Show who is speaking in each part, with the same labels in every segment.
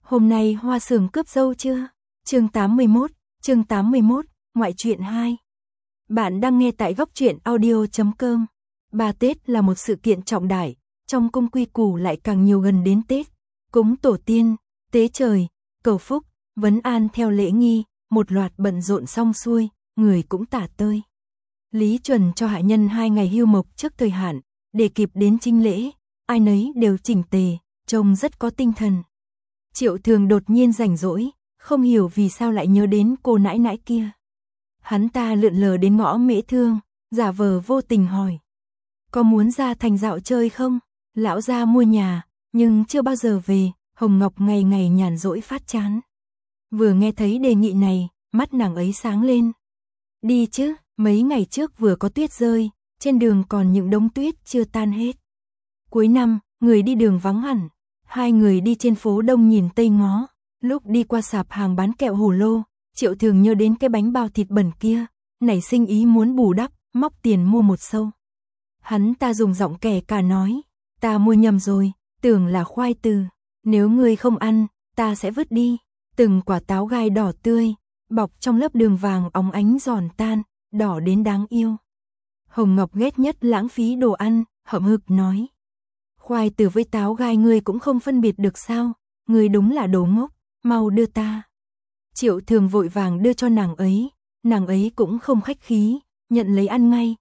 Speaker 1: Hôm nay Hoa Sường cướp dâu chưa? Chương 81, ngoại truyện 2. Bạn đang nghe tại góc truyện audio.com. Ba Tết là một sự kiện trọng đại, trong cung quy củ lại càng nhiều gần đến Tết. Cúng tổ tiên, tế trời, cầu phúc, vấn an theo lễ nghi, một loạt bận rộn xong xuôi, người cũng tả tơi. Lý Chuẩn cho hạ nhân 2 ngày hưu mộc trước thời hạn, để kịp đến chinh lễ, ai nấy đều chỉnh tề, trông rất có tinh thần. Triệu Thường đột nhiên rảnh rỗi, không hiểu vì sao lại nhớ đến cô nãi nãi kia. Hắn ta lượn lờ đến ngõ Mễ Thương, giả vờ vô tình hỏi. Có muốn ra thành dạo chơi không? Lão gia mua nhà, nhưng chưa bao giờ về, Hồng Ngọc ngày ngày nhàn rỗi phát chán. Vừa nghe thấy đề nghị này, mắt nàng ấy sáng lên. Đi chứ, mấy ngày trước vừa có tuyết rơi, trên đường còn những đống tuyết chưa tan hết. Cuối năm, người đi đường vắng hẳn. Hai người đi trên phố đông nhìn tây ngó, lúc đi qua sạp hàng bán kẹo hồ lô, Triệu Thường nhớ đến cái bánh bao thịt bẩn kia, nảy sinh ý muốn bù đắp, móc tiền mua một xâu. Hắn ta dùng giọng kẻ cả nói, ta mua nhầm rồi, tưởng là khoai từ, nếu ngươi không ăn, ta sẽ vứt đi. Từng quả táo gai đỏ tươi, bọc trong lớp đường vàng óng ánh giòn tan, đỏ đến đáng yêu. Hồng Ngọc ghét nhất lãng phí đồ ăn, hậm hực nói. Khoai từ với táo gai ngươi cũng không phân biệt được sao, ngươi đúng là đồ ngốc, mau đưa ta. Triệu Thường vội vàng đưa cho nàng ấy cũng không khách khí, nhận lấy ăn ngay,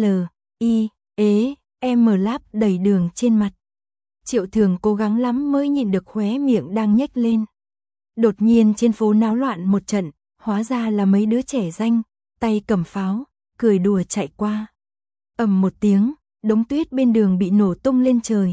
Speaker 1: láp đầy đường trên mặt. Triệu Thường cố gắng lắm mới nhịn được khóe miệng đang nhếch lên. Đột nhiên trên phố náo loạn một trận, hóa ra là mấy đứa trẻ ranh, tay cầm pháo, cười đùa chạy qua. Ầm một tiếng, đống tuyết bên đường bị nổ tung lên trời,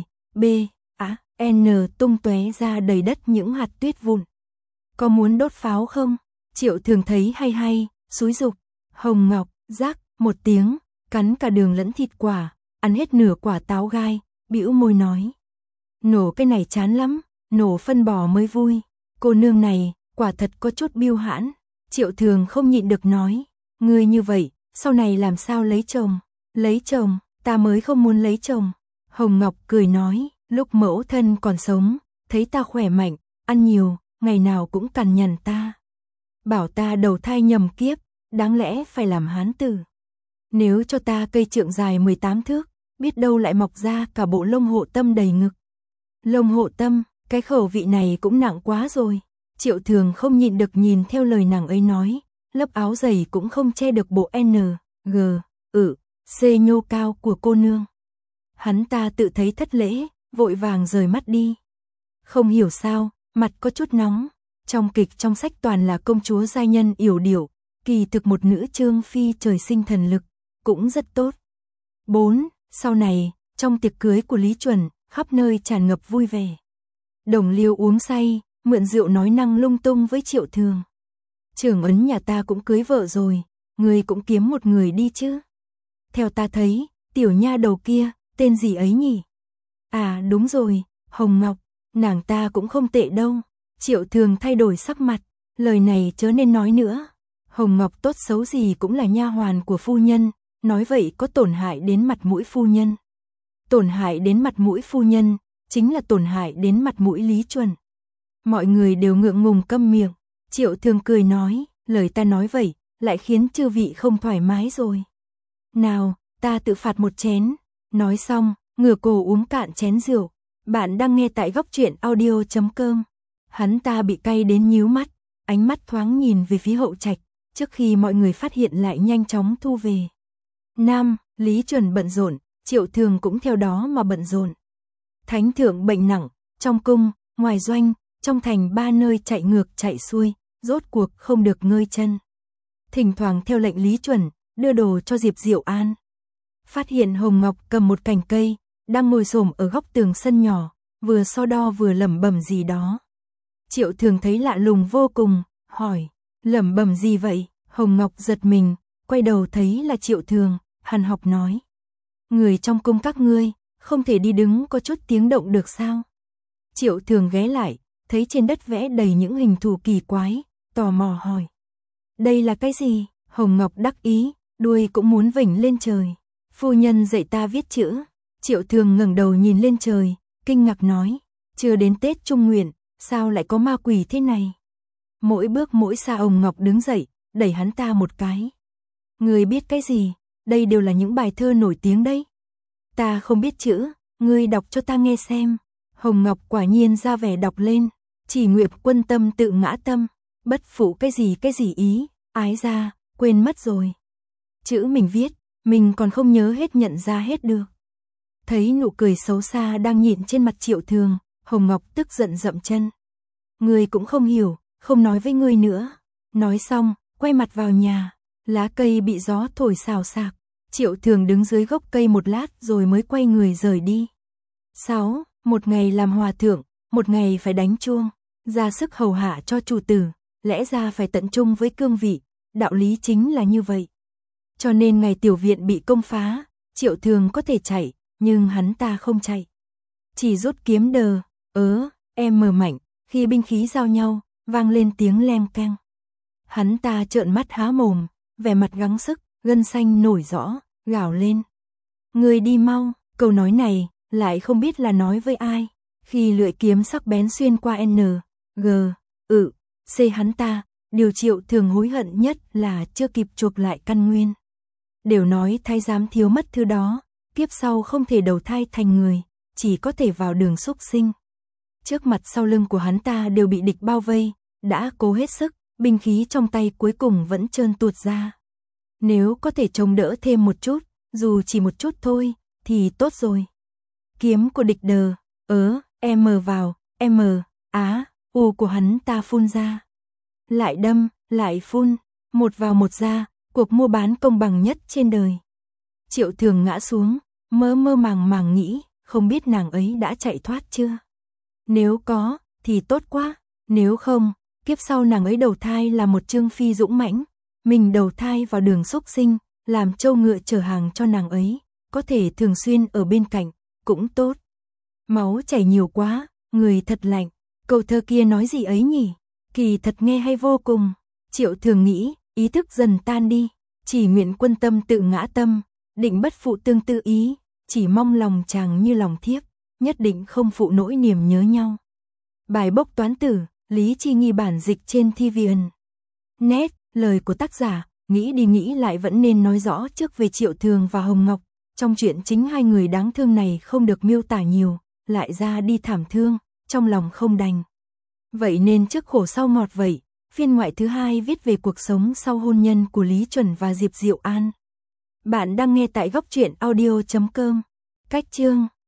Speaker 1: tung tóe ra đầy đất những hạt tuyết vụn. Có muốn đốt pháo không? Triệu Thường thấy hay, xúi giục. Hồng Ngọc, rắc, một tiếng, cắn cả đường lẫn thịt quả, ăn hết nửa quả táo gai, bĩu môi nói. Nổ cái này chán lắm, nổ phân bò mới vui. Cô nương này, quả thật có chút biêu hãn. Triệu Thường không nhịn được nói. Ngươi như vậy, sau này làm sao lấy chồng? Lấy chồng, ta mới không muốn lấy chồng. Hồng Ngọc cười nói, lúc mẫu thân còn sống, thấy ta khỏe mạnh, ăn nhiều, ngày nào cũng cằn nhằn ta. Bảo ta đầu thai nhầm kiếp, đáng lẽ phải làm hán tử. Nếu cho ta cây trượng dài 18 thước, biết đâu lại mọc ra cả bộ lông hộ tâm đầy ngực. Lông hộ tâm, cái khẩu vị này cũng nặng quá rồi. Triệu Thường không nhịn được nhìn theo lời nàng ấy nói, lớp áo dày cũng không che được bộ C nhô cao của cô nương. Hắn ta tự thấy thất lễ, vội vàng rời mắt đi. Không hiểu sao, mặt có chút nóng. Trong kịch trong sách toàn là công chúa giai nhân yểu điệu, kỳ thực một nữ trương phi trời sinh thần lực, cũng rất tốt. 4. Sau này, trong tiệc cưới của Lý Chuẩn, khắp nơi tràn ngập vui vẻ. Đồng Liêu uống say, mượn rượu nói năng lung tung với Triệu Thường. Trưởng ấn nhà ta cũng cưới vợ rồi, người cũng kiếm một người đi chứ. Theo ta thấy, tiểu nha đầu kia, tên gì ấy nhỉ? À đúng rồi, Hồng Ngọc, nàng ta cũng không tệ đâu. Triệu Thường thay đổi sắc mặt, lời này chớ nên nói nữa. Hồng Ngọc tốt xấu gì cũng là nha hoàn của phu nhân, nói vậy có tổn hại đến mặt mũi phu nhân. Tổn hại đến mặt mũi phu nhân, chính là tổn hại đến mặt mũi Lý Chuẩn. Mọi người đều ngượng ngùng câm miệng. Triệu Thường cười nói, lời ta nói vậy, lại khiến chư vị không thoải mái rồi. Nào, ta tự phạt một chén. Nói xong, ngửa cổ uống cạn chén rượu. Bạn đang nghe tại góc truyện audio.com. Hắn ta bị cay đến nhíu mắt, ánh mắt thoáng nhìn về phía hậu trạch, trước khi mọi người phát hiện lại nhanh chóng thu về. Nam, Lý Chuẩn bận rộn, Triệu Thường cũng theo đó mà bận rộn. Thánh thượng bệnh nặng, trong cung, ngoài doanh, trong thành 3 nơi chạy ngược chạy xuôi, rốt cuộc không được ngơi chân. Thỉnh thoảng theo lệnh Lý Chuẩn, đưa đồ cho Diệp Diệu An. Phát hiện Hồng Ngọc cầm một cành cây, đang ngồi xổm ở góc tường sân nhỏ, vừa so đo vừa lẩm bẩm gì đó. Triệu Thường thấy lạ lùng vô cùng, hỏi, lẩm bẩm gì vậy? Hồng Ngọc giật mình, quay đầu thấy là Triệu Thường, hằn học nói. Người trong cung các ngươi, không thể đi đứng có chút tiếng động được sao? Triệu Thường ghé lại, thấy trên đất vẽ đầy những hình thù kỳ quái, tò mò hỏi. Đây là cái gì? Hồng Ngọc đắc ý, đuôi cũng muốn vểnh lên trời. Phu nhân dạy ta viết chữ. Triệu Thường ngẩng đầu nhìn lên trời, kinh ngạc nói. Chưa đến Tết Trung Nguyện, Sao lại có ma quỷ thế này? Mỗi bước mỗi xa Hồng Ngọc đứng dậy, đẩy hắn ta một cái. Ngươi biết cái gì? Đây đều là những bài thơ nổi tiếng đấy. Ta không biết chữ, ngươi đọc cho ta nghe xem. Hồng Ngọc quả nhiên ra vẻ đọc lên. Chỉ nguyệt quân tâm tự ngã tâm, bất phụ cái gì ý, ái ra, quên mất rồi. Chữ mình viết, mình còn không nhớ hết nhận ra hết được. Thấy nụ cười xấu xa đang nhịn trên mặt Triệu Thường, Hồng Ngọc tức giận dậm chân. Ngươi cũng không hiểu, không nói với ngươi nữa. Nói xong, quay mặt vào nhà, lá cây bị gió thổi xào xạc. Triệu Thường đứng dưới gốc cây một lát rồi mới quay người rời đi. 6. Một ngày làm hòa thượng, một ngày phải đánh chuông, ra sức hầu hạ cho chủ tử, lẽ ra phải tận trung với cương vị, đạo lý chính là như vậy. Cho nên ngày tiểu viện bị công phá, Triệu Thường có thể chạy, nhưng hắn ta không chạy. Chỉ rút kiếm đờ, em mở mạnh, khi binh khí giao nhau, vang lên tiếng leng keng. Hắn ta trợn mắt há mồm, vẻ mặt gắng sức, gân xanh nổi rõ, gào lên. Người đi mau, câu nói này, lại không biết là nói với ai. Khi lưỡi kiếm sắc bén xuyên qua N, G, C hắn ta, điều Triệu Thường hối hận nhất là chưa kịp chuộc lại căn nguyên. Đều nói thái giám thiếu mất thứ đó, kiếp sau không thể đầu thai thành người, chỉ có thể vào đường súc sinh. Trước mặt sau lưng của hắn ta đều bị địch bao vây, đã cố hết sức, binh khí trong tay cuối cùng vẫn trơn tuột ra. Nếu có thể chống đỡ thêm một chút, dù chỉ một chút thôi, thì tốt rồi. Kiếm của địch đờ, M vào, U của hắn ta phun ra. Lại đâm, lại phun, một vào một ra, cuộc mua bán công bằng nhất trên đời. Triệu Thường ngã xuống, mơ màng nghĩ, không biết nàng ấy đã chạy thoát chưa. Nếu có, thì tốt quá, nếu không, kiếp sau nàng ấy đầu thai là một trương phi dũng mãnh, mình đầu thai vào đường súc sinh, làm trâu ngựa chở hàng cho nàng ấy, có thể thường xuyên ở bên cạnh, cũng tốt. Máu chảy nhiều quá, người thật lạnh, câu thơ kia nói gì ấy nhỉ, kỳ thật nghe hay vô cùng. Triệu Thường nghĩ, ý thức dần tan đi, chỉ nguyện quân tâm tự ngã tâm, định bất phụ tương tư ý, chỉ mong lòng chàng như lòng thiếp, nhất định không phụ nỗi niềm nhớ nhau. Bài bốc toán tử, Lý Chi Nghi bản dịch trên TVN. Net, lời của tác giả, nghĩ đi nghĩ lại vẫn nên nói rõ trước về Triệu Thường và Hồng Ngọc. Trong chuyện chính hai người đáng thương này không được miêu tả nhiều, lại ra đi thảm thương, trong lòng không đành. Vậy nên trước khổ sau ngọt vậy, phiên ngoại thứ 2 viết về cuộc sống sau hôn nhân của Lý Chuẩn và Diệp Diệu An. Bạn đang nghe tại góc truyện audio.com. Cách chương